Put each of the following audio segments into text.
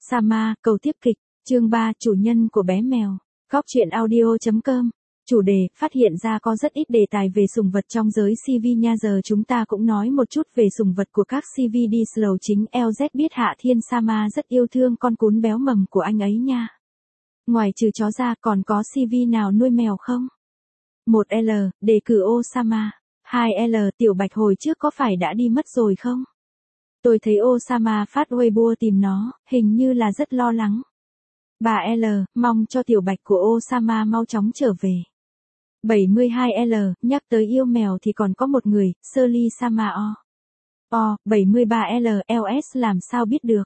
Sama, cầu tiếp kịch, chương 3, chủ nhân của bé mèo. Góc truyện audio.com. Chủ đề, phát hiện ra có rất ít đề tài về sủng vật trong giới CV nha. Giờ chúng ta cũng nói một chút về sủng vật của các CV đi. Slow chính LZ biết Hạ Thiên Sama rất yêu thương con cún béo mầm của anh ấy nha. Ngoài trừ chó ra còn có CV nào nuôi mèo không? 1L, đề cử Osama. 2L, tiểu bạch hồi trước có phải đã đi mất rồi không? Tôi thấy Osama phát Weibo tìm nó, hình như là rất lo lắng. 3L, mong cho tiểu bạch của Osama mau chóng trở về. 72L, nhắc tới yêu mèo thì còn có một người, Shirley Sama O. 73L, LS làm sao biết được.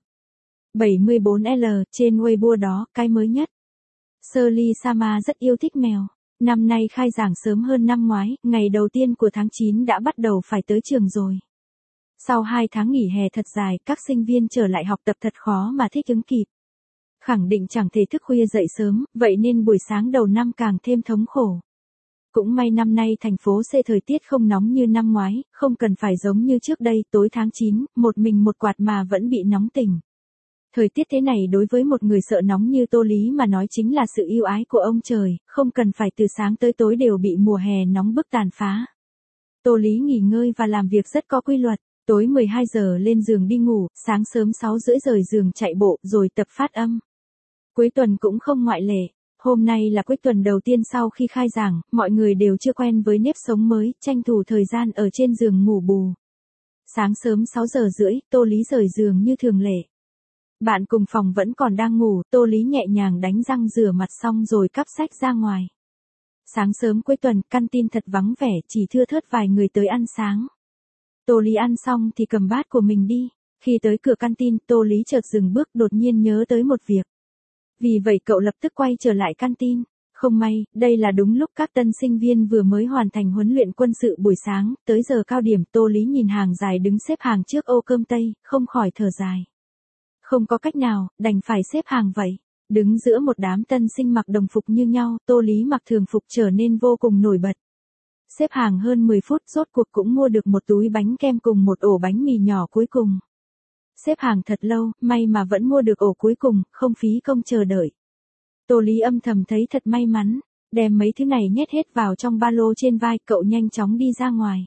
74L, trên Weibo đó, cái mới nhất. Shirley Sama rất yêu thích mèo. Năm nay khai giảng sớm hơn năm ngoái, ngày đầu tiên của tháng 9 đã bắt đầu phải tới trường rồi. Sau 2 tháng nghỉ hè thật dài, các sinh viên trở lại học tập thật khó mà thích ứng kịp. Khẳng định chẳng thể thức khuya dậy sớm, vậy nên buổi sáng đầu năm càng thêm thống khổ. Cũng may năm nay thành phố C thời tiết không nóng như năm ngoái, không cần phải giống như trước đây, tối tháng 9, một mình một quạt mà vẫn bị nóng tỉnh. Thời tiết thế này đối với một người sợ nóng như Tô Lý mà nói chính là sự yêu ái của ông trời, không cần phải từ sáng tới tối đều bị mùa hè nóng bức tàn phá. Tô Lý nghỉ ngơi và làm việc rất có quy luật, tối 12 giờ lên giường đi ngủ, sáng sớm 6 rưỡi rời giường chạy bộ rồi tập phát âm. Cuối tuần cũng không ngoại lệ. Hôm nay là cuối tuần đầu tiên sau khi khai giảng, mọi người đều chưa quen với nếp sống mới, tranh thủ thời gian ở trên giường ngủ bù. Sáng sớm 6 giờ rưỡi, Tô Lý rời giường như thường lệ. Bạn cùng phòng vẫn còn đang ngủ, Tô Lý nhẹ nhàng đánh răng rửa mặt xong rồi cắp sách ra ngoài. Sáng sớm cuối tuần, canteen thật vắng vẻ, chỉ thưa thớt vài người tới ăn sáng. Tô Lý ăn xong thì cầm bát của mình đi. Khi tới cửa canteen, Tô Lý chợt dừng bước, đột nhiên nhớ tới một việc. Vì vậy cậu lập tức quay trở lại canteen. Không may, đây là đúng lúc các tân sinh viên vừa mới hoàn thành huấn luyện quân sự buổi sáng, tới giờ cao điểm. Tô Lý nhìn hàng dài đứng xếp hàng trước ô cơm tây, không khỏi thở dài. Không có cách nào, đành phải xếp hàng vậy. Đứng giữa một đám tân sinh mặc đồng phục như nhau, Tô Lý mặc thường phục trở nên vô cùng nổi bật. Xếp hàng hơn 10 phút rốt cuộc cũng mua được một túi bánh kem cùng một ổ bánh mì nhỏ cuối cùng. Xếp hàng thật lâu, may mà vẫn mua được ổ cuối cùng, không phí công chờ đợi. Tô Lý âm thầm thấy thật may mắn, đem mấy thứ này nhét hết vào trong ba lô trên vai, cậu nhanh chóng đi ra ngoài.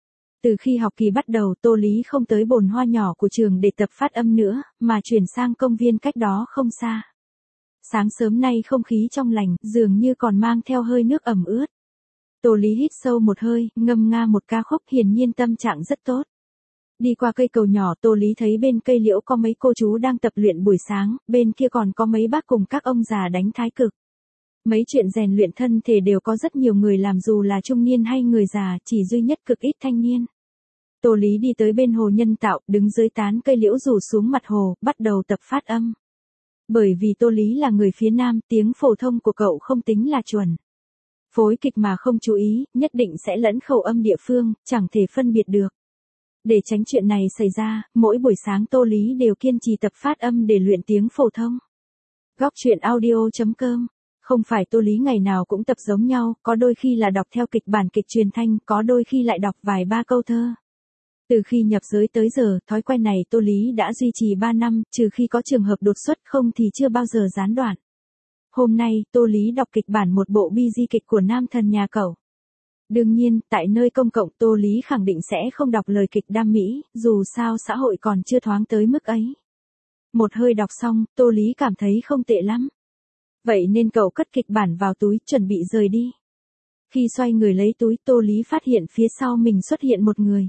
Từ khi học kỳ bắt đầu, Tô Lý không tới bồn hoa nhỏ của trường để tập phát âm nữa, mà chuyển sang công viên cách đó không xa. Sáng sớm nay không khí trong lành, dường như còn mang theo hơi nước ẩm ướt. Tô Lý hít sâu một hơi, ngâm nga một ca khúc, hiển nhiên tâm trạng rất tốt. Đi qua cây cầu nhỏ, Tô Lý thấy bên cây liễu có mấy cô chú đang tập luyện buổi sáng, bên kia còn có mấy bác cùng các ông già đánh thái cực. Mấy chuyện rèn luyện thân thể đều có rất nhiều người làm, dù là trung niên hay người già, chỉ duy nhất cực ít thanh niên. Tô Lý đi tới bên hồ nhân tạo, đứng dưới tán cây liễu rủ xuống mặt hồ, bắt đầu tập phát âm. Bởi vì Tô Lý là người phía Nam, tiếng phổ thông của cậu không tính là chuẩn. Phối kịch mà không chú ý, nhất định sẽ lẫn khẩu âm địa phương, chẳng thể phân biệt được. Để tránh chuyện này xảy ra, mỗi buổi sáng Tô Lý đều kiên trì tập phát âm để luyện tiếng phổ thông. Góc truyện audio.com. Không phải Tô Lý ngày nào cũng tập giống nhau, có đôi khi là đọc theo kịch bản kịch truyền thanh, có đôi khi lại đọc vài ba câu thơ. Từ khi nhập giới tới giờ, thói quen này Tô Lý đã duy trì 3 năm, trừ khi có trường hợp đột xuất, không thì chưa bao giờ gián đoạn. Hôm nay, Tô Lý đọc kịch bản một bộ bi di kịch của nam thần nhà cậu. Đương nhiên, tại nơi công cộng Tô Lý khẳng định sẽ không đọc lời kịch đam mỹ, dù sao xã hội còn chưa thoáng tới mức ấy. Một hơi đọc xong, Tô Lý cảm thấy không tệ lắm. Vậy nên cậu cất kịch bản vào túi, chuẩn bị rời đi. Khi xoay người lấy túi, Tô Lý phát hiện phía sau mình xuất hiện một người.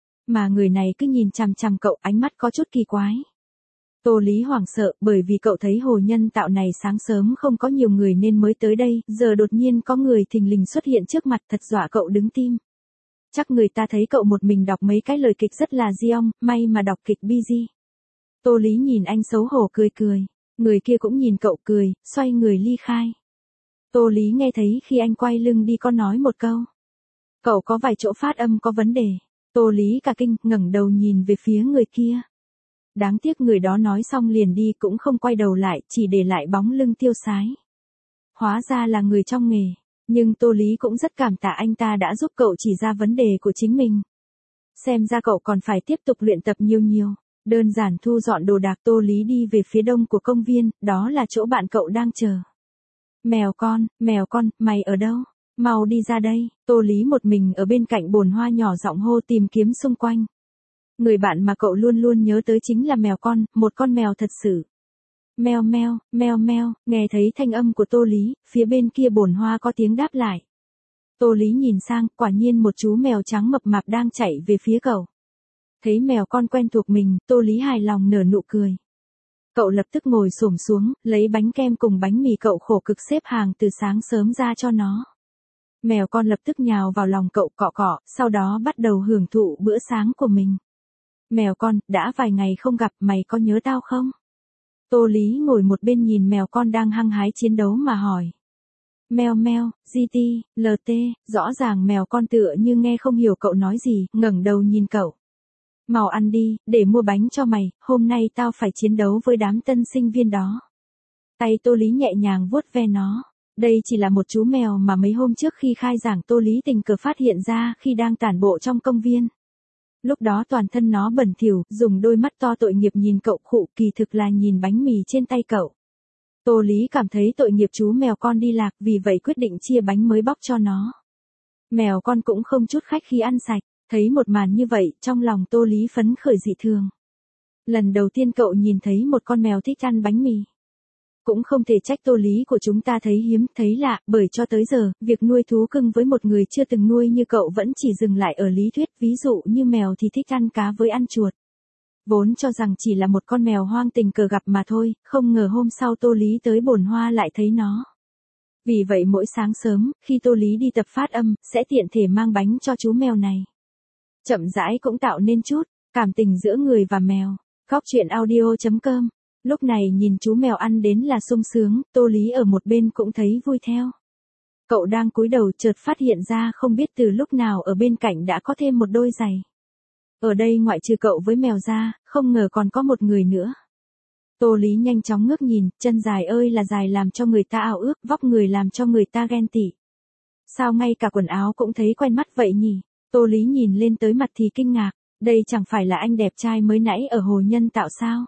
Mà người này cứ nhìn chằm chằm cậu, ánh mắt có chút kỳ quái. Tô Lý hoảng sợ, bởi vì cậu thấy hồ nhân tạo này sáng sớm không có nhiều người nên mới tới đây, giờ đột nhiên có người thình lình xuất hiện trước mặt, thật dọa cậu đứng tim. Chắc người ta thấy cậu một mình đọc mấy cái lời kịch rất là diong, may mà đọc kịch bi di. Tô Lý nhìn anh xấu hổ cười cười, người kia cũng nhìn cậu cười, xoay người ly khai. Tô Lý nghe thấy khi anh quay lưng đi có nói một câu. Cậu có vài chỗ phát âm có vấn đề. Tô Lý cả kinh, ngẩng đầu nhìn về phía người kia. Đáng tiếc người đó nói xong liền đi, cũng không quay đầu lại, chỉ để lại bóng lưng tiêu sái. Hóa ra là người trong nghề, nhưng Tô Lý cũng rất cảm tạ anh ta đã giúp cậu chỉ ra vấn đề của chính mình. Xem ra cậu còn phải tiếp tục luyện tập nhiều nhiều. Đơn giản thu dọn đồ đạc, Tô Lý đi về phía đông của công viên, đó là chỗ bạn cậu đang chờ. Mèo con, mày ở đâu? Mau đi ra đây. Tô Lý một mình ở bên cạnh bồn hoa nhỏ giọng hô tìm kiếm xung quanh. Người bạn mà cậu luôn luôn nhớ tới chính là mèo con, một con mèo thật sự. Meo meo, meo meo, nghe thấy thanh âm của Tô Lý, phía bên kia bồn hoa có tiếng đáp lại. Tô Lý nhìn sang, quả nhiên một chú mèo trắng mập mạp đang chạy về phía cậu. Thấy mèo con quen thuộc mình, Tô Lý hài lòng nở nụ cười. Cậu lập tức ngồi xổm xuống, lấy bánh kem cùng bánh mì cậu khổ cực xếp hàng từ sáng sớm ra cho nó. Mèo con lập tức nhào vào lòng cậu cọ cọ, sau đó bắt đầu hưởng thụ bữa sáng của mình. Mèo con, đã vài ngày không gặp, mày có nhớ tao không? Tô Lý ngồi một bên nhìn mèo con đang hăng hái chiến đấu mà hỏi. Meo meo, GT, LT, rõ ràng mèo con tựa như nghe không hiểu cậu nói gì, ngẩng đầu nhìn cậu. Mau ăn đi, để mua bánh cho mày, hôm nay tao phải chiến đấu với đám tân sinh viên đó. Tay Tô Lý nhẹ nhàng vuốt ve nó. Đây chỉ là một chú mèo mà mấy hôm trước khi khai giảng Tô Lý tình cờ phát hiện ra khi đang tản bộ trong công viên. Lúc đó toàn thân nó bẩn thỉu, dùng đôi mắt to tội nghiệp nhìn cậu, khụ kỳ thực là nhìn bánh mì trên tay cậu. Tô Lý cảm thấy tội nghiệp chú mèo con đi lạc, vì vậy quyết định chia bánh mới bóc cho nó. Mèo con cũng không chút khách khí ăn sạch, thấy một màn như vậy, trong lòng Tô Lý phấn khởi dị thường. Lần đầu tiên cậu nhìn thấy một con mèo thích ăn bánh mì. Cũng không thể trách Tô Lý của chúng ta thấy hiếm, thấy lạ, bởi cho tới giờ, việc nuôi thú cưng với một người chưa từng nuôi như cậu vẫn chỉ dừng lại ở lý thuyết, ví dụ như mèo thì thích ăn cá với ăn chuột. Vốn cho rằng chỉ là một con mèo hoang tình cờ gặp mà thôi, không ngờ hôm sau Tô Lý tới bồn hoa lại thấy nó. Vì vậy mỗi sáng sớm, khi Tô Lý đi tập phát âm, sẽ tiện thể mang bánh cho chú mèo này. Chậm rãi cũng tạo nên chút cảm tình giữa người và mèo. Góc truyện audio.com. Lúc này nhìn chú mèo ăn đến là sung sướng, Tô Lý ở một bên cũng thấy vui theo. Cậu đang cúi đầu chợt phát hiện ra không biết từ lúc nào ở bên cạnh đã có thêm một đôi giày. Ở đây ngoại trừ cậu với mèo ra, không ngờ còn có một người nữa. Tô Lý nhanh chóng ngước nhìn, chân dài ơi là dài làm cho người ta ao ước, vóc người làm cho người ta ghen tị. Sao ngay cả quần áo cũng thấy quen mắt vậy nhỉ? Tô Lý nhìn lên tới mặt thì kinh ngạc, đây chẳng phải là anh đẹp trai mới nãy ở Hồ Nhân Tạo sao?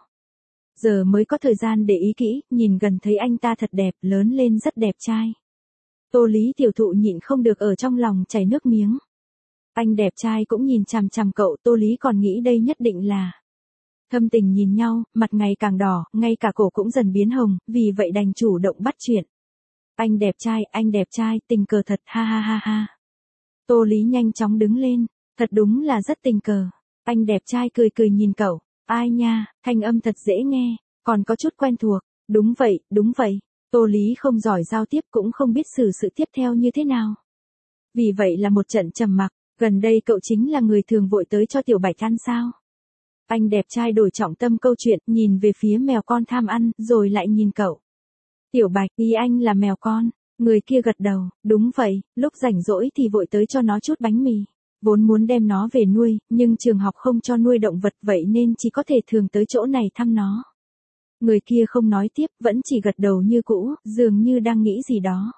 Giờ mới có thời gian để ý kỹ, nhìn gần thấy anh ta thật đẹp, lớn lên rất đẹp trai. Tô Lý tiểu thụ nhịn không được ở trong lòng chảy nước miếng. Anh đẹp trai cũng nhìn chằm chằm cậu, Tô Lý còn nghĩ đây nhất định là thâm tình nhìn nhau, mặt ngày càng đỏ, ngay cả cổ cũng dần biến hồng, vì vậy đành chủ động bắt chuyện. Anh đẹp trai, tình cờ thật, ha ha ha ha. Tô Lý nhanh chóng đứng lên, thật đúng là rất tình cờ. Anh đẹp trai cười cười nhìn cậu, ai nha, thanh âm thật dễ nghe, còn có chút quen thuộc, đúng vậy. Tô Lý không giỏi giao tiếp cũng không biết xử sự tiếp theo như thế nào. Vì vậy là một trận trầm mặc, gần đây cậu chính là người thường vội tới cho Tiểu Bạch ăn sao? Anh đẹp trai đổi trọng tâm câu chuyện, nhìn về phía mèo con tham ăn, rồi lại nhìn cậu. Tiểu Bạch, ý anh là mèo con. Người kia gật đầu, đúng vậy, lúc rảnh rỗi thì vội tới cho nó chút bánh mì. Vốn muốn đem nó về nuôi, nhưng trường học không cho nuôi động vật vậy nên chỉ có thể thường tới chỗ này thăm nó. Người kia không nói tiếp, vẫn chỉ gật đầu như cũ, dường như đang nghĩ gì đó.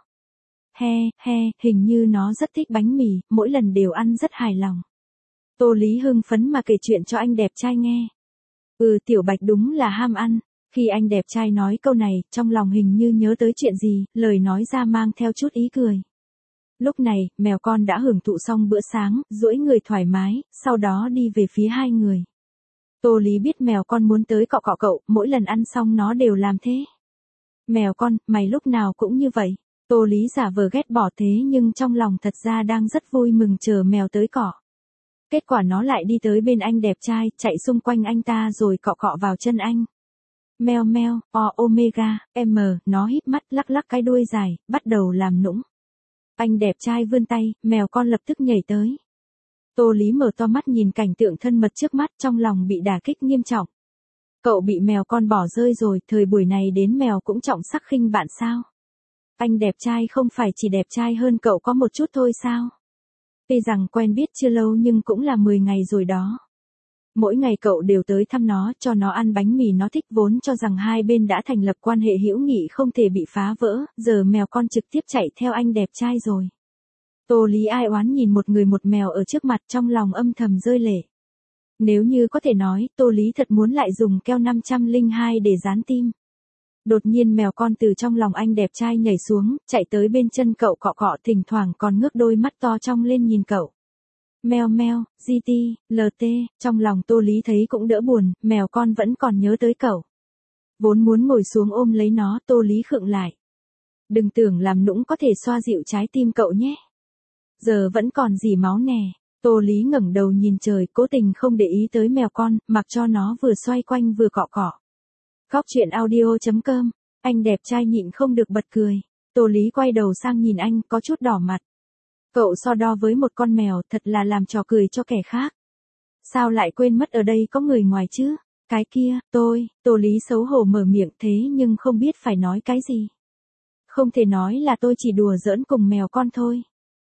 Hình như nó rất thích bánh mì, mỗi lần đều ăn rất hài lòng. Tô Lý hưng phấn mà kể chuyện cho anh đẹp trai nghe. Tiểu Bạch đúng là ham ăn. Khi anh đẹp trai nói câu này, trong lòng hình như nhớ tới chuyện gì, lời nói ra mang theo chút ý cười. Lúc này, mèo con đã hưởng thụ xong bữa sáng, duỗi người thoải mái, sau đó đi về phía hai người. Tô Lý biết mèo con muốn tới cọ cọ cậu, mỗi lần ăn xong nó đều làm thế. Mèo con, mày lúc nào cũng như vậy. Tô Lý giả vờ ghét bỏ thế nhưng trong lòng thật ra đang rất vui mừng chờ mèo tới cọ. Kết quả nó lại đi tới bên anh đẹp trai, chạy xung quanh anh ta rồi cọ cọ vào chân anh. Meo meo, omega, nó híp mắt lắc lắc cái đuôi dài, bắt đầu làm nũng. Anh đẹp trai vươn tay, mèo con lập tức nhảy tới. Tô Lý mở to mắt nhìn cảnh tượng thân mật trước mắt, trong lòng bị đả kích nghiêm trọng. Cậu bị mèo con bỏ rơi rồi, thời buổi này đến mèo cũng trọng sắc khinh bạn sao? Anh đẹp trai không phải chỉ đẹp trai hơn cậu có một chút thôi sao? Tuy rằng quen biết chưa lâu nhưng cũng là 10 ngày rồi đó. Mỗi ngày cậu đều tới thăm nó, cho nó ăn bánh mì nó thích, vốn cho rằng hai bên đã thành lập quan hệ hữu nghị không thể bị phá vỡ, giờ mèo con trực tiếp chạy theo anh đẹp trai rồi. Tô Lý ai oán nhìn một người một mèo ở trước mặt, trong lòng âm thầm rơi lệ. Nếu như có thể nói, Tô Lý thật muốn lại dùng keo 502 để dán tim. Đột nhiên mèo con từ trong lòng anh đẹp trai nhảy xuống, chạy tới bên chân cậu cọ cọ, thỉnh thoảng còn ngước đôi mắt to trong lên nhìn cậu. Meo meo, GT, LT, trong lòng Tô Lý thấy cũng đỡ buồn, mèo con vẫn còn nhớ tới cậu. Vốn muốn ngồi xuống ôm lấy nó, Tô Lý khựng lại. Đừng tưởng làm nũng có thể xoa dịu trái tim cậu nhé. Giờ vẫn còn dỉ máu nè. Tô Lý ngẩng đầu nhìn trời, cố tình không để ý tới mèo con, mặc cho nó vừa xoay quanh vừa cọ cọ. Góc truyện audio.com, anh đẹp trai nhịn không được bật cười. Tô Lý quay đầu sang nhìn anh, có chút đỏ mặt. Cậu so đo với một con mèo, thật là làm trò cười cho kẻ khác. Sao lại quên mất ở đây có người ngoài chứ? Cái kia, Tô Lý xấu hổ mở miệng thế nhưng không biết phải nói cái gì. Không thể nói là tôi chỉ đùa giỡn cùng mèo con thôi.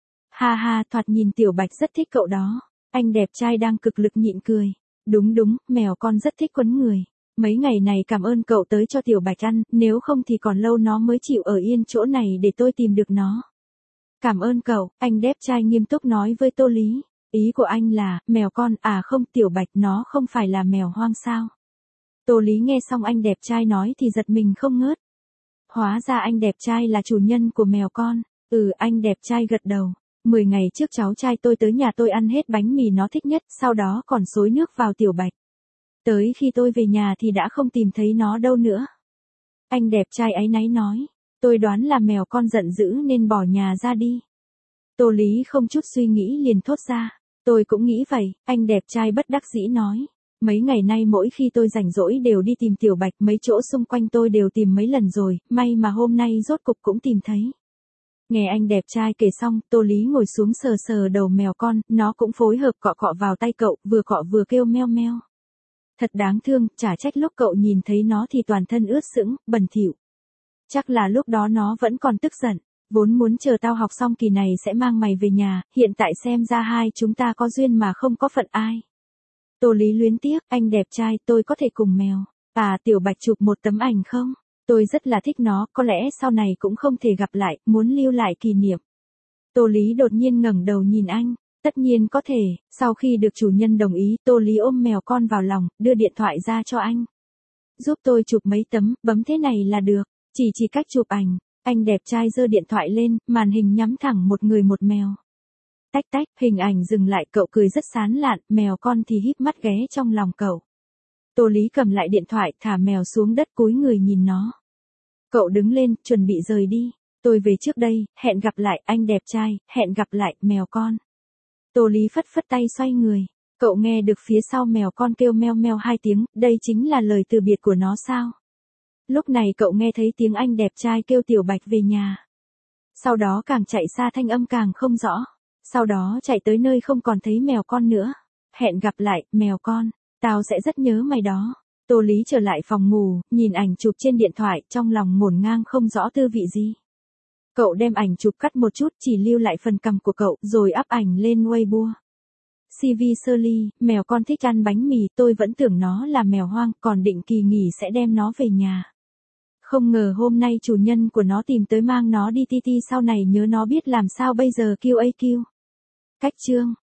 Ha ha, thoạt nhìn Tiểu Bạch rất thích cậu đó. Anh đẹp trai đang cực lực nhịn cười. Đúng, mèo con rất thích quấn người. Mấy ngày này cảm ơn cậu tới cho Tiểu Bạch ăn, nếu không thì còn lâu nó mới chịu ở yên chỗ này để tôi tìm được nó. Cảm ơn cậu, anh đẹp trai nghiêm túc nói với Tô Lý. Ý của anh là, mèo con, à không, Tiểu Bạch nó không phải là mèo hoang sao? Tô Lý nghe xong anh đẹp trai nói thì giật mình không ngớt. Hóa ra anh đẹp trai là chủ nhân của mèo con. Anh đẹp trai gật đầu. 10 ngày trước cháu trai tôi tới nhà tôi ăn hết bánh mì nó thích nhất, sau đó còn xối nước vào Tiểu Bạch. Tới khi tôi về nhà thì đã không tìm thấy nó đâu nữa. Anh đẹp trai áy náy nói. Tôi đoán là mèo con giận dữ nên bỏ nhà ra đi. Tô Lý không chút suy nghĩ liền thốt ra. Tôi cũng nghĩ vậy, anh đẹp trai bất đắc dĩ nói. Mấy ngày nay mỗi khi tôi rảnh rỗi đều đi tìm Tiểu Bạch, mấy chỗ xung quanh tôi đều tìm mấy lần rồi, may mà hôm nay rốt cục cũng tìm thấy. Nghe anh đẹp trai kể xong, Tô Lý ngồi xuống sờ sờ đầu mèo con, nó cũng phối hợp cọ cọ vào tay cậu, vừa cọ vừa kêu meo meo. Thật đáng thương, chả trách lúc cậu nhìn thấy nó thì toàn thân ướt sũng, bẩn thỉu. Chắc là lúc đó nó vẫn còn tức giận, vốn muốn chờ tao học xong kỳ này sẽ mang mày về nhà, hiện tại xem ra hai chúng ta có duyên mà không có phận ai. Tô Lý luyến tiếc, anh đẹp trai, tôi có thể cùng mèo. Tiểu Bạch chụp một tấm ảnh không? Tôi rất là thích nó, có lẽ sau này cũng không thể gặp lại, muốn lưu lại kỷ niệm. Tô Lý đột nhiên ngẩng đầu nhìn anh, tất nhiên có thể, sau khi được chủ nhân đồng ý, Tô Lý ôm mèo con vào lòng, đưa điện thoại ra cho anh. Giúp tôi chụp mấy tấm, bấm thế này là được, chỉ cách chụp ảnh. Anh đẹp trai giơ điện thoại lên, màn hình nhắm thẳng một người một mèo. Tách tách, hình ảnh dừng lại, cậu cười rất sán lạn, mèo con thì híp mắt ghé trong lòng cậu. Tô Lý cầm lại điện thoại, thả mèo xuống đất cúi người nhìn nó. Cậu đứng lên, chuẩn bị rời đi. Tôi về trước đây, hẹn gặp lại, anh đẹp trai, hẹn gặp lại, mèo con. Tô Lý phất phất tay xoay người. Cậu nghe được phía sau mèo con kêu meo meo 2 tiếng, đây chính là lời từ biệt của nó sao? Lúc này cậu nghe thấy tiếng anh đẹp trai kêu Tiểu Bạch về nhà. Sau đó càng chạy xa thanh âm càng không rõ. Sau đó chạy tới nơi không còn thấy mèo con nữa. Hẹn gặp lại, mèo con, tao sẽ rất nhớ mày đó. Tô Lý trở lại phòng ngủ, nhìn ảnh chụp trên điện thoại, trong lòng ngổn ngang không rõ tư vị gì. Cậu đem ảnh chụp cắt một chút, chỉ lưu lại phần cằm của cậu, rồi up ảnh lên Weibo. CV Shirley, mèo con thích ăn bánh mì, tôi vẫn tưởng nó là mèo hoang, còn định kỳ nghỉ sẽ đem nó về nhà. Không ngờ hôm nay chủ nhân của nó tìm tới mang nó đi TT, sau này nhớ nó biết làm sao bây giờ QAQ. Cách chương